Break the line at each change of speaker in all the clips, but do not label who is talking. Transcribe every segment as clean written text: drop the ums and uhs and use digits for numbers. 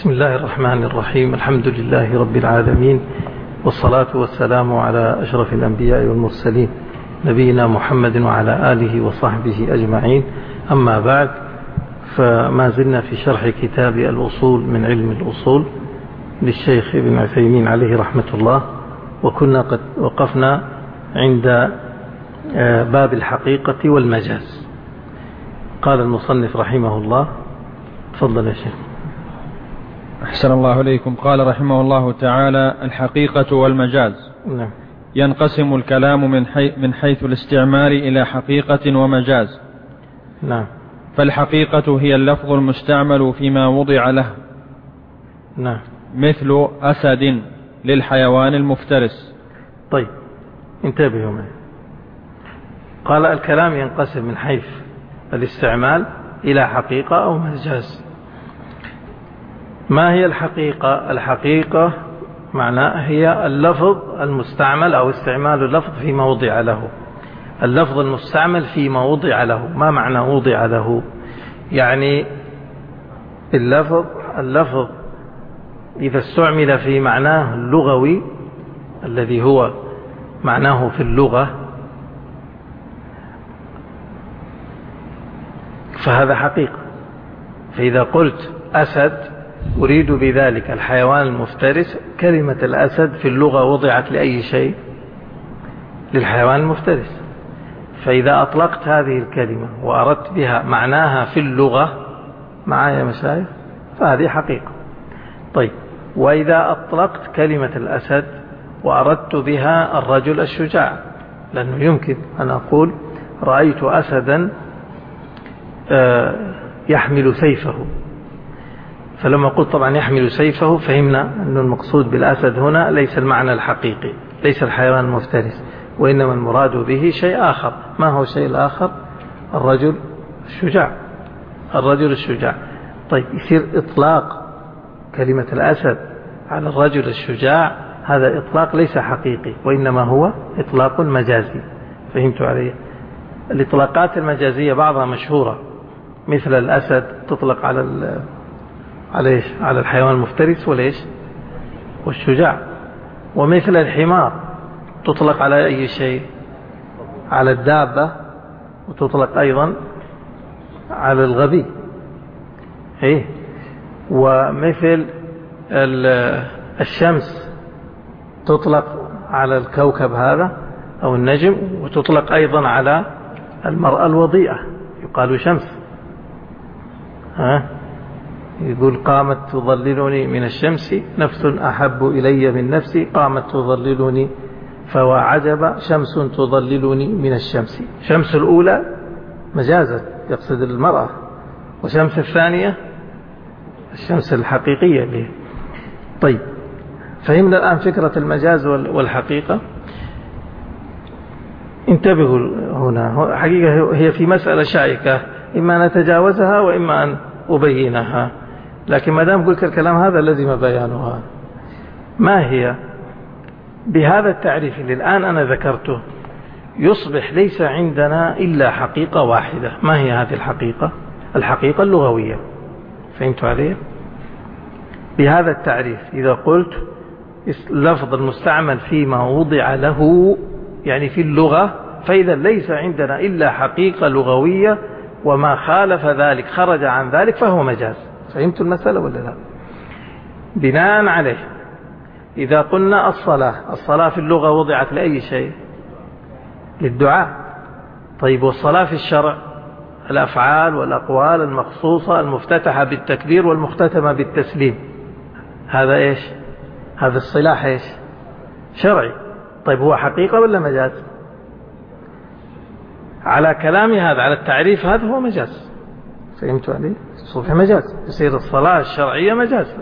بسم الله الرحمن الرحيم. الحمد لله رب العالمين، والصلاة والسلام على أشرف الأنبياء والمرسلين نبينا محمد وعلى آله وصحبه أجمعين. أما بعد، فما زلنا في شرح كتاب الأصول من علم الأصول للشيخ ابن عثيمين عليه رحمة الله، وكنا قد وقفنا عند باب الحقيقة والمجاز. قال المصنف رحمه الله، تفضل يا شيخ.
أحسن الله إليكم. قال رحمه الله تعالى: الحقيقة والمجاز.
نعم.
ينقسم الكلام من حيث الاستعمال إلى حقيقة ومجاز.
نعم.
فالحقيقة هي اللفظ المستعمل فيما وضع له.
نعم.
مثل أسد للحيوان المفترس.
طيب، انتبهوا معي. قال الكلام ينقسم من حيث الاستعمال إلى حقيقة أو مجاز. ما هي الحقيقة؟ الحقيقة معناه هي اللفظ المستعمل أو استعمال اللفظ فيما وضع له. اللفظ المستعمل فيما وضع له. ما معنى وضع له؟ يعني اللفظ إذا استعمل في معناه اللغوي الذي هو معناه في اللغة فهذا حقيقة. فإذا قلت أسد أريد بذلك الحيوان المفترس، كلمة الأسد في اللغة وضعت لأي شيء؟ للحيوان المفترس. فإذا أطلقت هذه الكلمة وأردت بها معناها في اللغة، معايا مشايخ، فهذه حقيقة. طيب، وإذا أطلقت كلمة الأسد وأردت بها الرجل الشجاع، لأنه يمكن أن أقول رأيت أسدا يحمل سيفه، فلما قلت طبعا يحمل سيفه فهمنا أن المقصود بالأسد هنا ليس المعنى الحقيقي، ليس الحيوان المفترس، وإنما المراد به شيء آخر. ما هو الشيء الآخر؟ الرجل الشجاع. الرجل الشجاع. طيب، يصير إطلاق كلمة الأسد على الرجل الشجاع هذا إطلاق ليس حقيقي، وإنما هو إطلاق مجازي. فهمتوا علي؟ الإطلاقات المجازية بعضها مشهورة، مثل الأسد تطلق على الحيوان المفترس وليش والشجاع. ومثل الحمار تطلق على أي شيء؟ على الدابة، وتطلق أيضا على الغبي. ومثل الشمس تطلق على الكوكب هذا أو النجم، وتطلق أيضا على المرأة الوضيئة، يقال شمس. يقول قامت تظللني من الشمس نفس أحب إلي من نفسي، قامت تظللني فوا عجب شمس تظللني من الشمس. شمس الأولى مجازا يقصد المرأة، وشمس الثانية الشمس الحقيقية اللي. طيب، فهمنا الآن فكرة المجاز والحقيقة. انتبهوا هنا، حقيقة هي في مسألة شائكة، إما نتجاوزها وإما أن أبينها، لكن ما دام قلت الكلام هذا لازم بيانها. ما هي؟ بهذا التعريف اللي الآن أنا ذكرته يصبح ليس عندنا إلا حقيقة واحدة. ما هي هذه الحقيقة؟ الحقيقة اللغوية. فهمتوا علي؟ بهذا التعريف إذا قلت اللفظ المستعمل فيما وضع له، يعني في اللغة، فإذا ليس عندنا إلا حقيقة لغوية، وما خالف ذلك خرج عن ذلك فهو مجاز. فهمتوا المسألة ولا لا؟ بناء عليه إذا قلنا الصلاة في اللغة وضعت لأي شيء؟ للدعاء. طيب، والصلاة في الشرع الأفعال والأقوال المخصوصة المفتتحة بالتكبير والمختتمة بالتسليم، هذا إيش؟ هذا الصلاح إيش؟ شرعي. طيب، هو حقيقة ولا مجاز؟ على كلامي هذا، على التعريف هذا، هو مجاز. فهمتوا علي؟ صبح مجاز، يصير الصلاة الشرعية مجاز.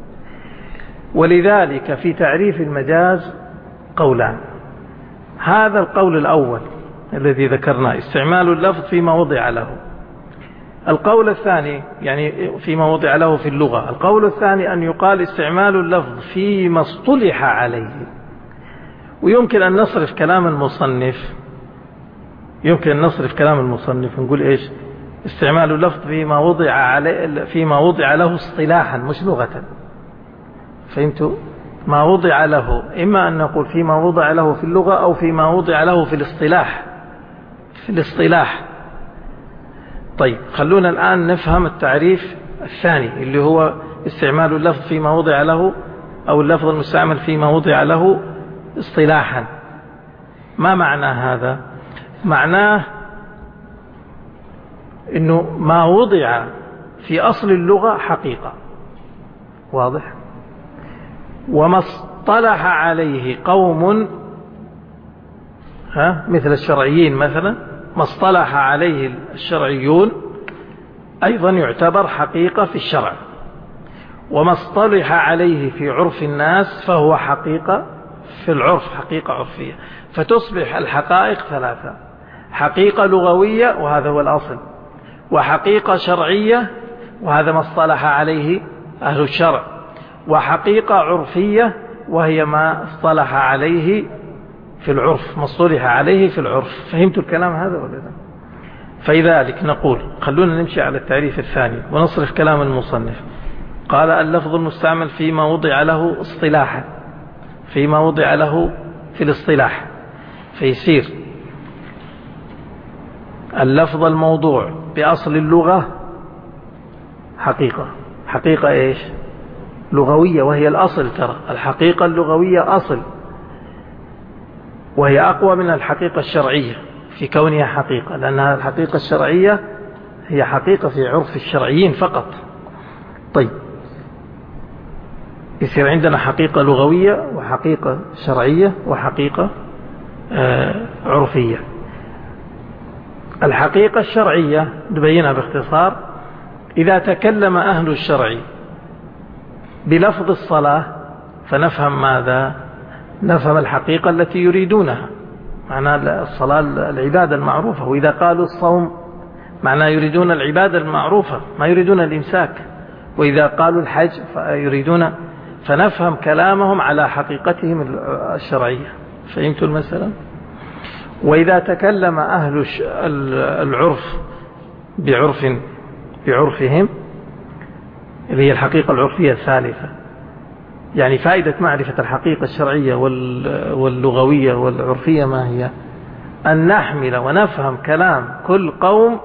ولذلك في تعريف المجاز قولان. هذا القول الأول الذي ذكرناه، استعمال اللفظ فيما وضع له. القول الثاني يعني فيما وضع له في اللغة. القول الثاني أن يقال استعمال اللفظ فيما اصطلح عليه. ويمكن أن نصرف كلام المصنف، ونقول إيش؟ استعمال اللفظ فيما وضع له اصطلاحا مش لغة. فهمتوا؟ ما وضع له، إما أن نقول فيما وضع له في اللغة أو فيما وضع له في الاصطلاح. طيب خلونا الآن نفهم التعريف الثاني اللي هو استعمال اللفظ فيما وضع له، أو اللفظ المستعمل فيما وضع له اصطلاحا. ما معنى هذا؟ معناه إنه ما وضع في أصل اللغة حقيقة، واضح؟ وما اصطلح عليه قوم، مثل الشرعيين مثلا، ما اصطلح عليه الشرعيون أيضا يعتبر حقيقة في الشرع، وما اصطلح عليه في عرف الناس فهو حقيقة في العرف، حقيقة عرفية. فتصبح الحقائق ثلاثة: حقيقة لغوية وهذا هو الأصل، وحقيقة شرعية وهذا ما اصطلح عليه أهل الشرع، وحقيقة عرفية وهي ما اصطلح عليه في العرف، ما اصطلح عليه في العرف. فهمتوا الكلام هذا ولا لا؟ فلذلك نقول خلونا نمشي على التعريف الثاني ونصرف كلام المصنف. قال اللفظ المستعمل فيما وضع له اصطلاحا، فيما وضع له في الاصطلاح، فيصير اللفظ الموضوع بأصل اللغة حقيقة إيش؟ لغوية، وهي الأصل. ترى الحقيقة اللغوية أصل، وهي أقوى من الحقيقة الشرعية في كونها حقيقة، لأنها الحقيقة الشرعية هي حقيقة في عرف الشرعيين فقط. طيب يصير عندنا حقيقة لغوية وحقيقة شرعية وحقيقة عرفية. الحقيقة الشرعية نبينها باختصار: إذا تكلم أهل الشرع بلفظ الصلاة فنفهم ماذا؟ نفهم الحقيقة التي يريدونها، معنى الصلاة العبادة المعروفة. وإذا قالوا الصوم معناه يريدون العبادة المعروفة، ما يريدون الإمساك. وإذا قالوا الحج فيريدون، فنفهم كلامهم على حقيقتهم الشرعية. فهمتوا المسألة؟ وإذا تكلم أهل العرف بعرفهم، اللي هي الحقيقة العرفية الثالثة، يعني فائدة معرفة الحقيقة الشرعية واللغوية والعرفية ما هي؟ أن نحمل ونفهم كلام كل قوم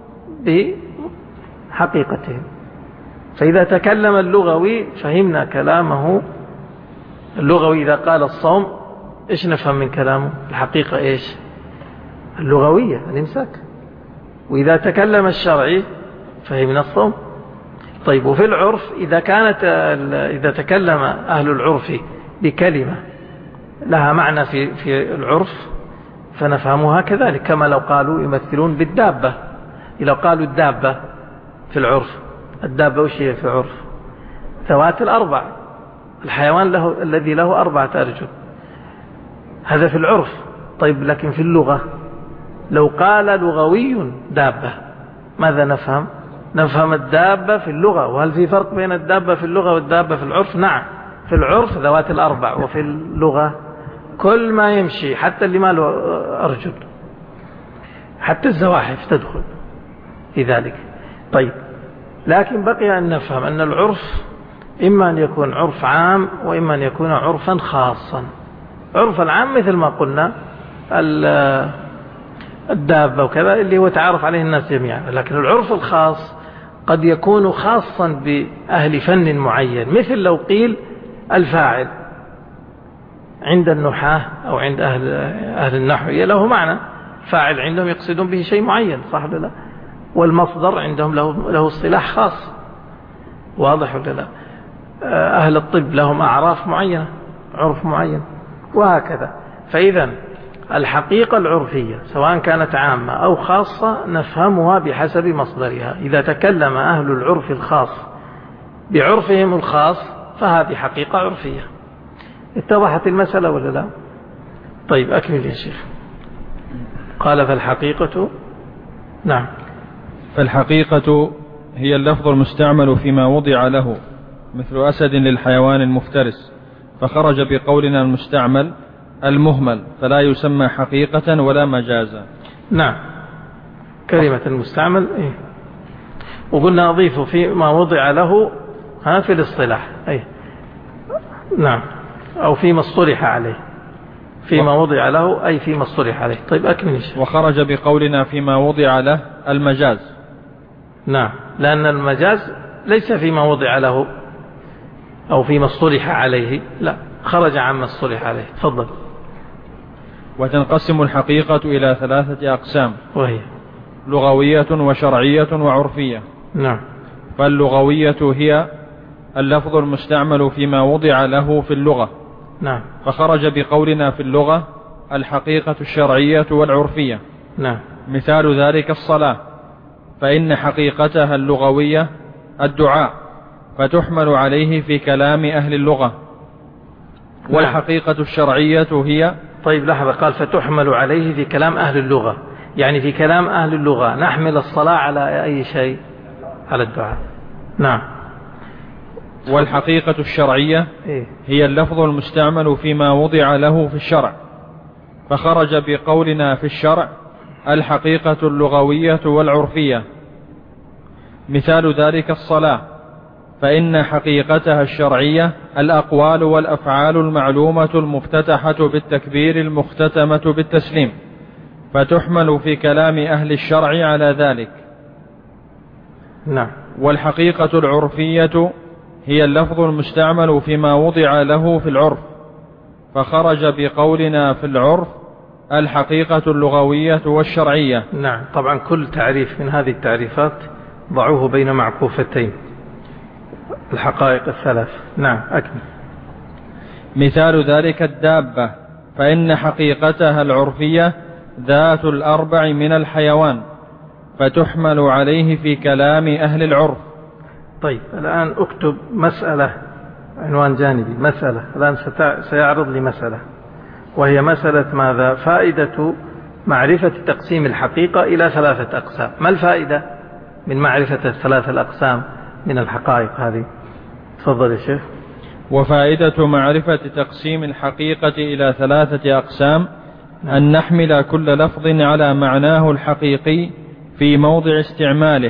بحقيقتهم. فإذا تكلم اللغوي فهمنا كلامه اللغوي. إذا قال الصوم إيش نفهم من كلامه؟ الحقيقة إيش؟ اللغوية، الإمساك. وإذا تكلم الشرعي فهمنا الصوم. طيب وفي العرف إذا تكلم أهل العرف بكلمة لها معنى في العرف فنفهمها كذلك، كما لو قالوا يمثلون بالدابة. لو قالوا الدابة في العرف، الدابة وش هي في العرف؟ ذوات الأربع، الحيوان الذي له 4 أرجل، هذا في العرف. طيب لكن في اللغة لو قال لغوي دابة ماذا نفهم؟ نفهم الدابة في اللغة. وهل في فرق بين الدابة في اللغة والدابة في العرف؟ نعم، في العرف ذوات الأربع، وفي اللغة كل ما يمشي، حتى اللي ما له أرجل، حتى الزواحف تدخل في ذلك. طيب لكن بقي أن نفهم أن العرف إما أن يكون عرف عام وإما أن يكون عرفا خاصا. عرف العام مثل ما قلنا الدابة وكذا اللي هو تعارف عليه الناس جميعا، لكن العرف الخاص قد يكون خاصا بأهل فن معين، مثل لو قيل الفاعل عند النحاة أو عند أهل النحو له معنى، فاعل عندهم يقصدون به شيء معين، صح ولا لا؟ والمصدر عندهم له اصطلاح خاص، واضح ولا لا؟ أهل الطب لهم أعراف معينة، عرف معين، وهكذا. فإذا الحقيقة العرفية سواء كانت عامة أو خاصة نفهمها بحسب مصدرها. إذا تكلم أهل العرف الخاص بعرفهم الخاص فهذه حقيقة عرفية. اتضحت المسألة ولا لا؟ طيب أكمل يا شيخ. قال فالحقيقة، نعم،
فالحقيقة هي اللفظ المستعمل فيما وضع له، مثل أسد للحيوان المفترس، فخرج بقولنا المستعمل المهمل، فلا يسمى حقيقة ولا مجازا.
نعم. كلمة المستعمل إيه؟ وقلنا أضيفه فيما وضع له في الاصطلاح أي نعم، أو فيما اصطلح عليه، فيما وضع له أي فيما اصطلح عليه. طيب أكمل.
وخرج بقولنا فيما وضع له المجاز.
نعم، لأن المجاز ليس فيما وضع له أو فيما اصطلح عليه، لا، خرج عما اصطلح عليه. تفضل.
وتنقسم الحقيقة إلى 3 أقسام،
وهي
لغوية وشرعية وعرفية.
نعم.
فاللغوية هي اللفظ المستعمل فيما وضع له في اللغة.
نعم.
فخرج بقولنا في اللغة الحقيقة الشرعية والعرفية.
نعم.
مثال ذلك الصلاة، فإن حقيقتها اللغوية الدعاء، فتحمل عليه في كلام أهل اللغة. والحقيقة الشرعية هي.
طيب لحظة، قال فتحمل عليه في كلام أهل اللغة، يعني في كلام أهل اللغة نحمل الصلاة على أي شيء؟ على الدعاء. نعم.
والحقيقة الشرعية هي اللفظ المستعمل فيما وضع له في الشرع. فخرج بقولنا في الشرع الحقيقة اللغوية والعرفية. مثال ذلك الصلاة، فإن حقيقتها الشرعية الأقوال والأفعال المعلومة المفتتحة بالتكبير المختتمة بالتسليم، فتحمل في كلام أهل الشرع على ذلك.
نعم.
والحقيقة العرفية هي اللفظ المستعمل فيما وضع له في العرف. فخرج بقولنا في العرف الحقيقة اللغوية والشرعية.
نعم. طبعا كل تعريف من هذه التعريفات ضعوه بين معكوفتين، الحقائق الثلاث. نعم. أكمل.
مثال ذلك الدابة، فإن حقيقتها العرفية ذات الأربع من الحيوان، فتحمل عليه في كلام أهل العرف.
طيب الآن أكتب مسألة، عنوان جانبي، مسألة. الآن سيعرض لي مسألة، وهي مسألة ماذا؟ فائدة معرفة تقسيم الحقيقة إلى 3 أقسام. ما الفائدة من معرفة 3 الأقسام من الحقائق هذه؟ تفضل يا شيخ.
وفائدة معرفة تقسيم الحقيقة إلى 3 أقسام أن نحمل كل لفظ على معناه الحقيقي في موضع استعماله،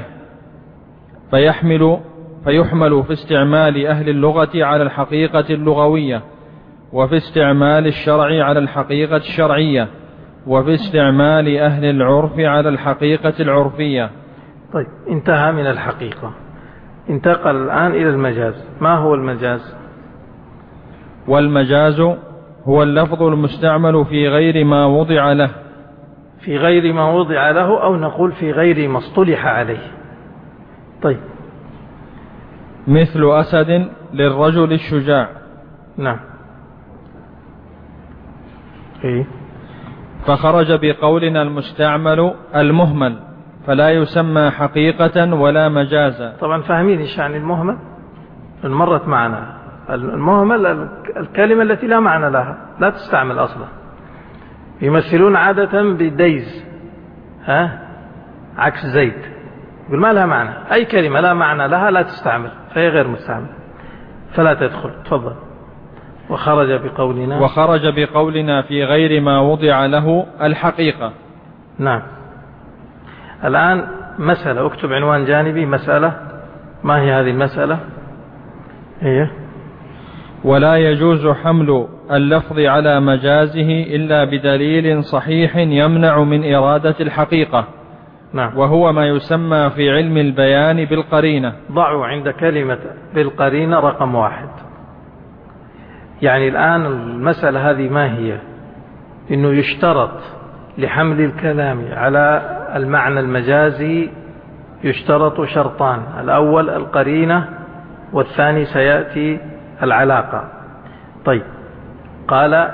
فيحمل في استعمال أهل اللغة على الحقيقة اللغوية، وفي استعمال الشرع على الحقيقة الشرعية، وفي استعمال أهل العرف على الحقيقة العرفية.
طيب انتهى من الحقيقة، انتقل الآن إلى المجاز. ما هو المجاز؟
والمجاز هو اللفظ المستعمل في غير ما وضع له.
في غير ما وضع له، أو نقول في غير ما اصطلح عليه. طيب.
مثل أسد للرجل الشجاع.
نعم. إيه؟
فخرج بقولنا المستعمل المهمل، فلا يسمى حقيقة ولا مجازا.
طبعا فاهمين إيش يعني المهمل؟ مرت معنا المهمل الكلمة التي لا معنى لها، لا تستعمل أصلا. يمثلون عادة بديز، عكس زيد، يقول ما لها معنى. أي كلمة لا معنى لها لا تستعمل، فهي غير مستعمل، فلا تدخل. تفضل.
وخرج بقولنا في غير ما وضع له الحقيقة.
نعم. الآن مسألة، اكتب عنوان جانبي، مسألة. ما هي هذه المسألة؟ هي
ولا يجوز حمل اللفظ على مجازه إلا بدليل صحيح يمنع من إرادة الحقيقة.
نعم.
وهو ما يسمى في علم البيان بالقرينة.
ضعوا عند كلمة بالقرينة رقم 1. يعني الآن المسألة هذه ما هي؟ إنه يشترط لحمل الكلام على المعنى المجازي يشترط شرطان: الأول القرينة، والثاني سيأتي العلاقة. طيب، قال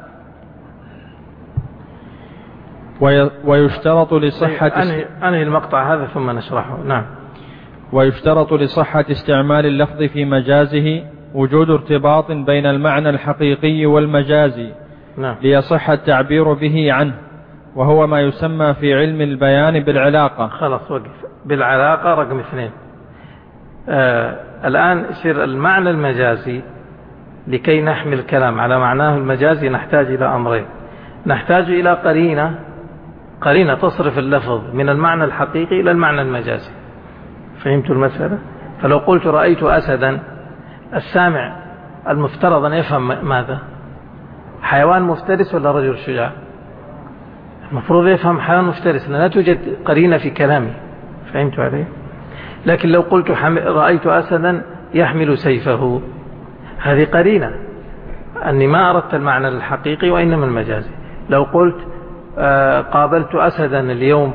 ويشترط لصحة
أنهي المقطع هذا ثم نشرحه. نعم.
ويشترط لصحة استعمال اللفظ في مجازه وجود ارتباط بين المعنى الحقيقي والمجازي.
نعم.
ليصح التعبير به عنه، وهو ما يسمى في علم البيان بالعلاقة.
خلاص وقف. بالعلاقة رقم 2. الآن يصير المعنى المجازي، لكي نحمل الكلام على معناه المجازي نحتاج إلى أمرين: نحتاج إلى قرينة قرينة تصرف اللفظ من المعنى الحقيقي إلى المعنى المجازي. فهمت المسألة؟ فلو قلت رأيت أسدا، السامع المفترض أن يفهم ماذا؟ حيوان مفترس ولا رجل شجاع؟ المفروض يفهم حيوان مفترس، لا توجد قرينة في كلامي. فهمت عليه؟ لكن لو قلت رأيت أسدا يحمل سيفه، هذه قرينة أني ما أردت المعنى الحقيقي وإنما المجازي. لو قلت قابلت أسدا اليوم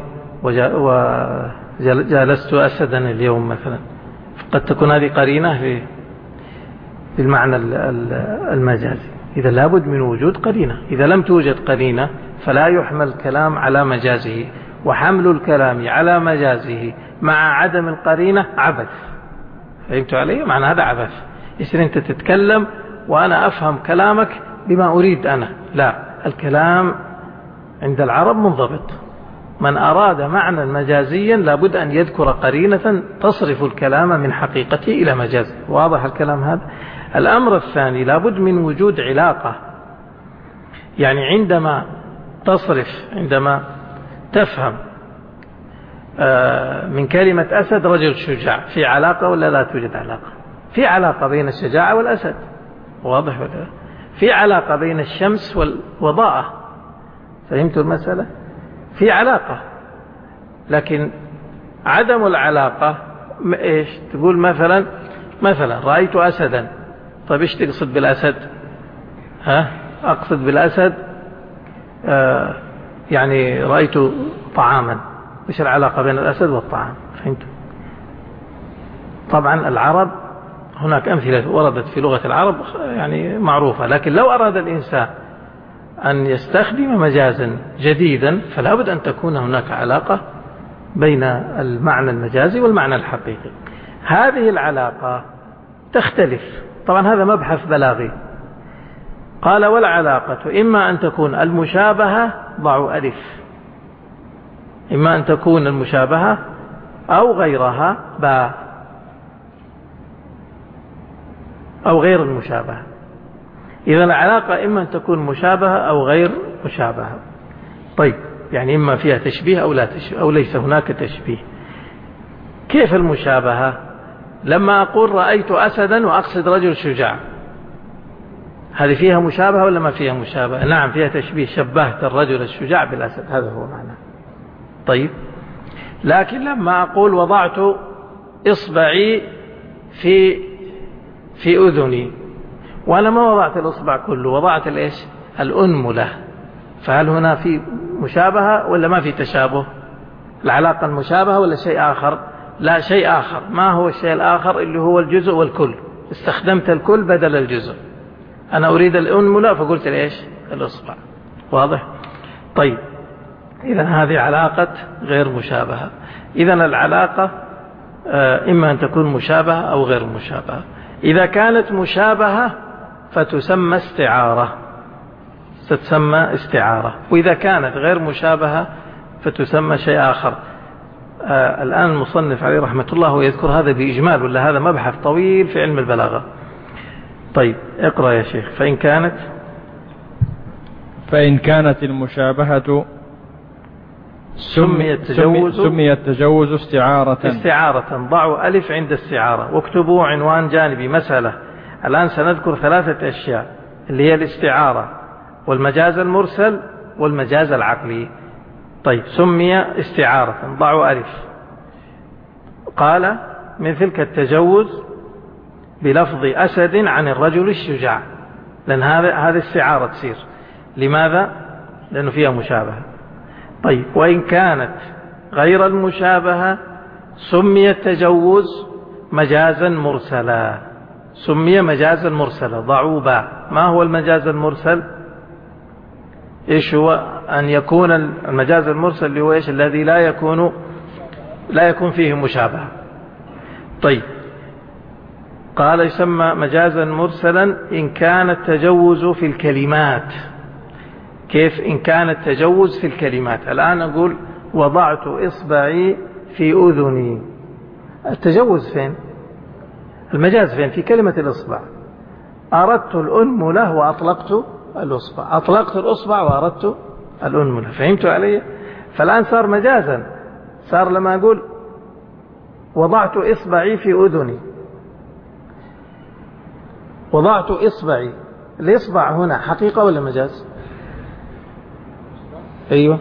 وجالست أسدا اليوم مثلا، قد تكون هذه قرينة في المعنى المجازي. إذا لابد من وجود قرينة. إذا لم توجد قرينة فلا يحمل الكلام على مجازه، وحمل الكلام على مجازه مع عدم القرينة عبث. فهمت علي؟ معنى هذا عبث. يصير أنت تتكلم وأنا أفهم كلامك بما أريد أنا. لا، الكلام عند العرب منضبط. من أراد معنى مجازيا لابد أن يذكر قرينة تصرف الكلام من حقيقته إلى مجازه. واضح الكلام هذا؟ الأمر الثاني لابد من وجود علاقة. يعني عندما تفهم من كلمة أسد رجل شجاع، في علاقة ولا لا توجد علاقة؟ في علاقة بين الشجاعة والأسد، واضح ولا لا؟ في علاقة بين الشمس والوضاءة. فهمت المسألة؟ في علاقة، لكن عدم العلاقة إيش؟ تقول مثلا رأيت أسدا. طيب إيش تقصد بالأسد؟ أقصد بالأسد يعني رأيت طعاما. إيش العلاقة بين الأسد والطعام؟ فهمت؟ طبعا العرب هناك أمثلة وردت في لغة العرب يعني معروفة، لكن لو أراد الإنسان أن يستخدم مجازا جديدا فلا بد أن تكون هناك علاقة بين المعنى المجازي والمعنى الحقيقي. هذه العلاقة تختلف. طبعا هذا مبحث بلاغي. قال والعلاقة إما أن تكون المشابهة، ضعوا ألف، إما أن تكون المشابهة أو غيرها باء، أو غير المشابهة. إذا العلاقة إما أن تكون مشابهة أو غير مشابهة. طيب، يعني إما فيها تشبيه أو لا تشبيه، أو ليس هناك تشبيه. كيف المشابهة؟ لما أقول رأيت أسدا وأقصد رجل شجاع، هذه فيها مشابهة ولا ما فيها مشابهة؟ نعم فيها تشبيه، شبهت الرجل الشجاع بالأسد، هذا هو معنى. طيب، لكن لما أقول وضعت إصبعي في أذني، وأنا ما وضعت الإصبع كله، وضعت الأنملة، فهل هنا في مشابهة ولا ما في تشابه؟ العلاقة المشابهة ولا شيء آخر؟ لا، شيء آخر. ما هو الشيء الآخر؟ اللي هو الجزء والكل. استخدمت الكل بدل الجزء. أنا أريد الأنملة فقلت الإصبع. واضح؟ طيب، إذا هذه علاقة غير مشابهة. إذا العلاقة إما أن تكون مشابهة أو غير مشابهة. إذا كانت مشابهة فتسمى استعارة، ستسمى استعارة. وإذا كانت غير مشابهة فتسمى شيء آخر. الآن المصنف عليه رحمة الله ويذكر هذا بإجمال، ولا هذا مبحث طويل في علم البلاغة. طيب، اقرأ يا شيخ.
فإن كانت المشابهة سمي التجوز
استعارة. ضعوا ألف عند استعارة، واكتبوا عنوان جانبي مسألة. الآن سنذكر 3 أشياء، اللي هي الاستعارة والمجاز المرسل والمجاز العقلي. طيب، سمي استعارة، ضعوا ألف. قال مثل كالتجوز بلفظ أسد عن الرجل الشجاع، لأن هذه استعارة تصير. لماذا؟ لأنه فيها مشابهة. طيب، وإن كانت غير المشابهة سمي التجوز مجازا مرسلا. سمي مجازا مرسلا، ضعوا باء. ما هو المجاز المرسل؟ إيش هو؟ أن يكون المجاز المرسل اللي هو إيش؟ الذي لا يكون فيه مشابهة. طيب، قال يسمى مجازا مرسلا إن كان التجوز في الكلمات. كيف إن كان التجوز في الكلمات؟ الآن أقول وضعت إصبعي في أذني، التجوز فين؟ المجاز فين؟ في كلمة الإصبع. أردت الأنملة وأطلقت الإصبع، أطلقت الإصبع وأردت الأنملة. فهمت علي؟ فالآن صار مجازا، صار لما أقول وضعت إصبعي في أذني، وضعت إصبعي، الإصبع هنا حقيقة ولا مجاز؟ أيوة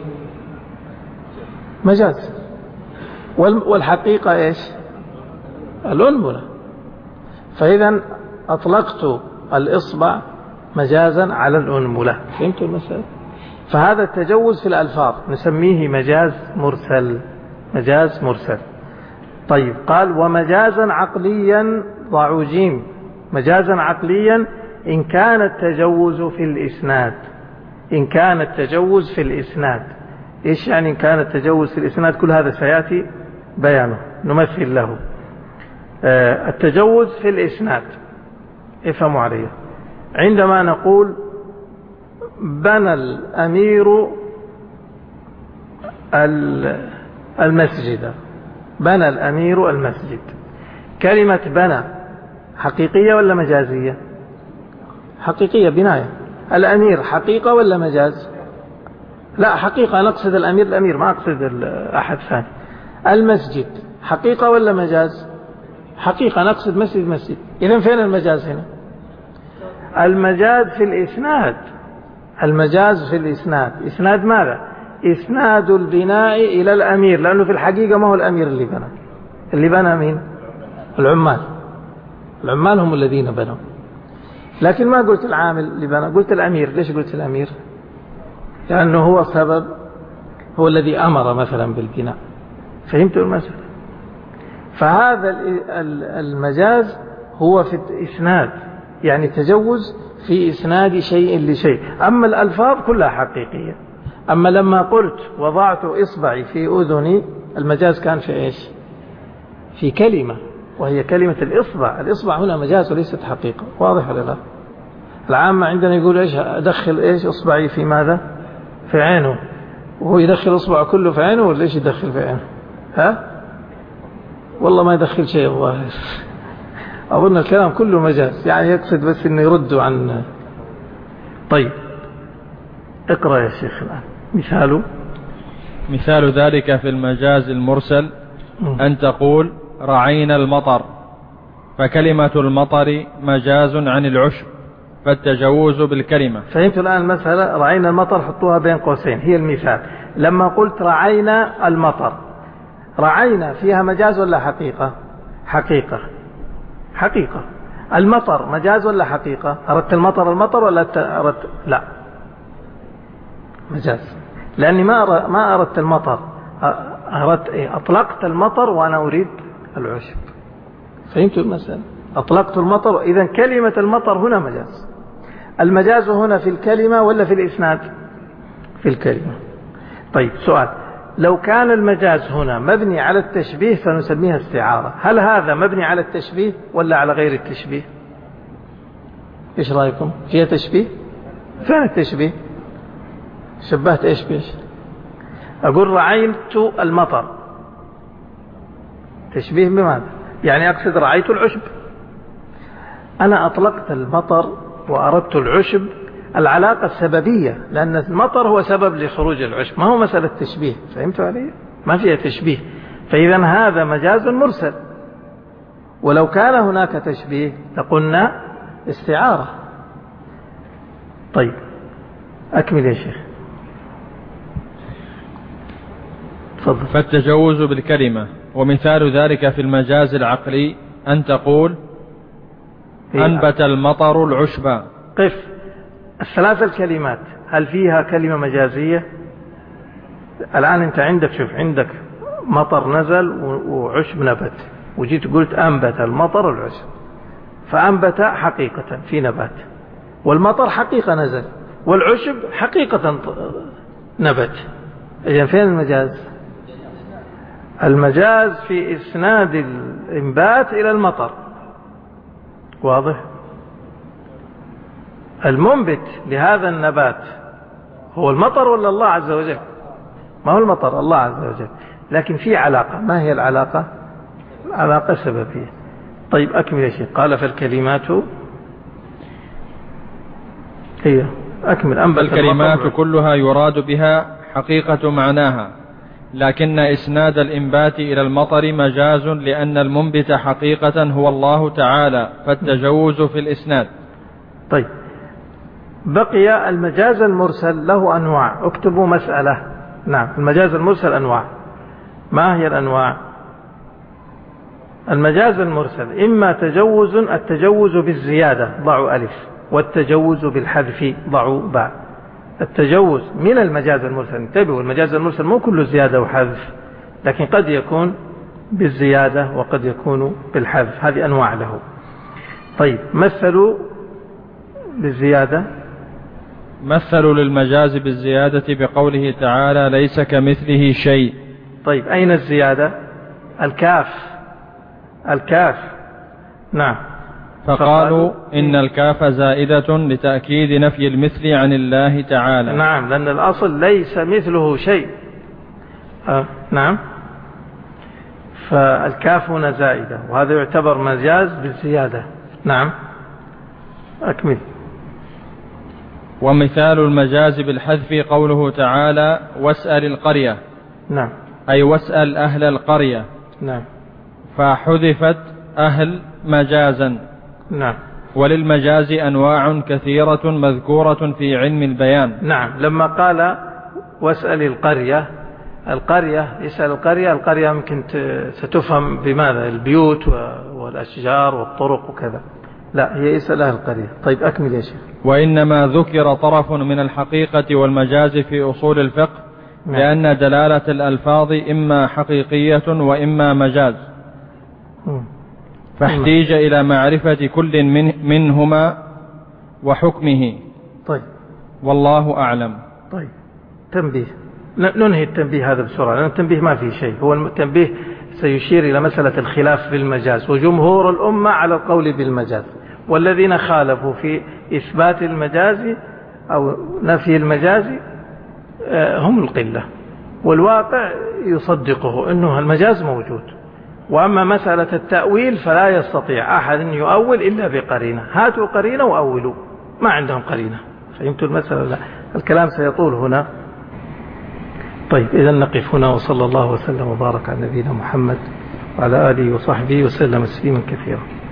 مجاز. والحقيقة إيش؟ الأنملة. فإذا أطلقت الإصبع مجازا على الأنملة. فهمتوا المسألة؟ فهذا التجوز في الألفاظ نسميه مجاز مرسل، مجاز مرسل. طيب قال ومجازا عقليا، ضعوا جيم، مجازا عقليا إن كان التجوز في الإسناد. إن كان التجوز في الإسناد، إيش يعني إن كان التجوز في الإسناد؟ كل هذا سيأتي بيانه، نمثل له. التجوز في الإسناد افهموا عليه. عندما نقول بنى الأمير المسجد، بنى الأمير المسجد، كلمة بنى حقيقية ولا مجازية؟ حقيقية، بناية. الأمير حقيقة ولا مجاز؟ لا حقيقة، نقصد الأمير، الأمير ما أقصد أحد ثاني. المسجد حقيقة ولا مجاز؟ حقيقة، نقصد مسجد، مسجد. إذن فين المجاز هنا؟ المجاز في الإسناد، المجاز في الإسناد. إسناد ماذا؟ إسناد البناء إلى الأمير، لأنه في الحقيقة ما هو الأمير اللي بنى، اللي بنى مين؟ العمال، العمال هم الذين بنوا. لكن ما قلت العامل اللي بنى، قلت الأمير. ليش قلت الأمير؟ لأنه هو سبب، هو الذي أمر مثلا بالبناء. فهمتوا المسألة؟ فهذا المجاز هو في الإسناد، يعني تجوز في إسناد شيء لشيء. أما الألفاظ كلها حقيقية. أما لما قلت وضعت إصبعي في أذني، المجاز كان في إيش؟ في كلمة، وهي كلمة الإصبع. الإصبع هنا مجاز وليست حقيقة. واضح ولا لا؟ العامة عندنا يقول إيش؟ أدخل إيش إصبعي في ماذا؟ في عينه، وهو يدخل إصبعه كله في عينه، ولا إيش يدخل في عينه؟ ها؟ والله ما يدخل شيء الظاهر. أظن الكلام كله مجاز، يعني يقصد بس إنه يردوا عن. طيب اقرأ يا شيخ الآن.
مثال ذلك في المجاز المرسل أن تقول رعينا المطر، فكلمة المطر مجاز عن العشب، فالتجوز بالكلمة.
فهمت الآن المسألة؟ رعينا المطر حطوها بين قوسين، هي المثال. لما قلت رعينا المطر، رعينا فيها مجاز ولا حقيقة؟ حقيقة، حقيقة. المطر مجاز ولا حقيقة؟ أردت المطر المطر ولا أردت؟ لا مجاز، لأني ما أردت المطر، أردت إيه؟ أطلقت المطر وأنا أريد العشب. فهمتوا المسألة؟ أطلقت المطر، إذن كلمة المطر هنا مجاز. المجاز هنا في الكلمة ولا في الإسناد؟ في الكلمة. طيب سؤال، لو كان المجاز هنا مبني على التشبيه فنسميها استعارة، هل هذا مبني على التشبيه ولا على غير التشبيه؟ إيش رأيكم؟ فيها تشبيه؟ فين التشبيه؟ شبهت إيش بيش؟ أقول رعيت المطر، تشبيه بماذا؟ يعني أقصد رعيت العشب. أنا أطلقت المطر وأردت العشب، العلاقة السببية، لأن المطر هو سبب لخروج العشب، ما هو مسألة تشبيه. فهمتوا علي؟ ما فيها تشبيه. فإذا هذا مجاز مرسل، ولو كان هناك تشبيه لقلنا استعارة. طيب أكمل يا شيخ. تفضل.
فالتجوز بالكلمة. ومثال ذلك في المجاز العقلي أن تقول أنبت المطر العشب.
قف. الثلاث الكلمات هل فيها كلمة مجازية؟ الآن أنت عندك، شوف عندك مطر نزل وعشب نبت، وجيت قلت أنبت المطر العشب، فأنبت حقيقة في نبات، والمطر حقيقة نزل، والعشب حقيقة نبت. إذن فين المجاز؟ المجاز في إسناد الإنبات إلى المطر. واضح؟ المنبت لهذا النبات هو المطر ولا الله عز وجل؟ ما هو المطر، الله عز وجل، لكن في علاقة. ما هي العلاقة؟ علاقة سببية. طيب أكمل يا شيخ. قال فالكلمات هي أكمل.
الكلمات كلها يراد بها حقيقة معناها، لكن إسناد الإنبات إلى المطر مجاز لأن المنبت حقيقة هو الله تعالى، فالتجوز في الإسناد.
طيب، بقي المجاز المرسل له أنواع. اكتبوا مسألة. نعم، المجاز المرسل أنواع. ما هي الأنواع؟ المجاز المرسل إما التجوز بالزيادة، ضعوا ألف، والتجوز بالحذف، ضعوا باء. التجوز من المجاز المرسل، انتبهوا، المجاز المرسل مو كله زيادة وحذف، لكن قد يكون بالزيادة وقد يكون بالحذف، هذه أنواع له. طيب، مثلوا بالزيادة.
مثلوا للمجاز بالزيادة بقوله تعالى ليس كمثله شيء.
طيب، أين الزيادة؟ الكاف. نعم.
فقالوا إن الكاف زائدة لتأكيد نفي المثل عن الله تعالى.
نعم، لأن الأصل ليس مثله شيء. نعم، فالكاف هنا زائدة، وهذا يعتبر مجاز بالزيادة. نعم، أكمل.
ومثال المجاز بالحذف قوله تعالى واسأل القرية.
نعم،
أي واسأل أهل القرية.
نعم،
فحذفت أهل مجازا.
نعم.
وللمجاز أنواع كثيرة مذكورة في علم البيان.
نعم، لما قال واسأل القرية يسأل القرية ممكن ستفهم بماذا؟ البيوت والأشجار والطرق وكذا. لا، هي يسأل أهل القرية. طيب، أكمل يا شيخ.
وإنما ذكر طرف من الحقيقة والمجاز في أصول الفقه لأن دلالة الألفاظ إما حقيقية وإما مجاز، فاحتيج إلى معرفة كل منهما وحكمه.
طيب،
والله أعلم.
طيب، تنبيه. ننهي التنبيه هذا بسرعة، لأن التنبيه ما فيه شيء. هو التنبيه سيشير إلى مسألة الخلاف بالمجاز، وجمهور الأمة على القول بالمجاز، والذين خالفوا في إثبات المجاز أو نفي المجاز هم القلة، والواقع يصدقه أنه المجاز موجود. وأما مسألة التأويل فلا يستطيع أحد أن يؤول إلا بقرينة. هاتوا قرينة وأولوا، ما عندهم قرينة. فهمتوا المسألة؟ لا، الكلام سيطول هنا. طيب، إذا نقف هنا، وصلى الله وسلم وبارك على نبينا محمد وعلى آله وصحبه وسلم تسليما كثيرا.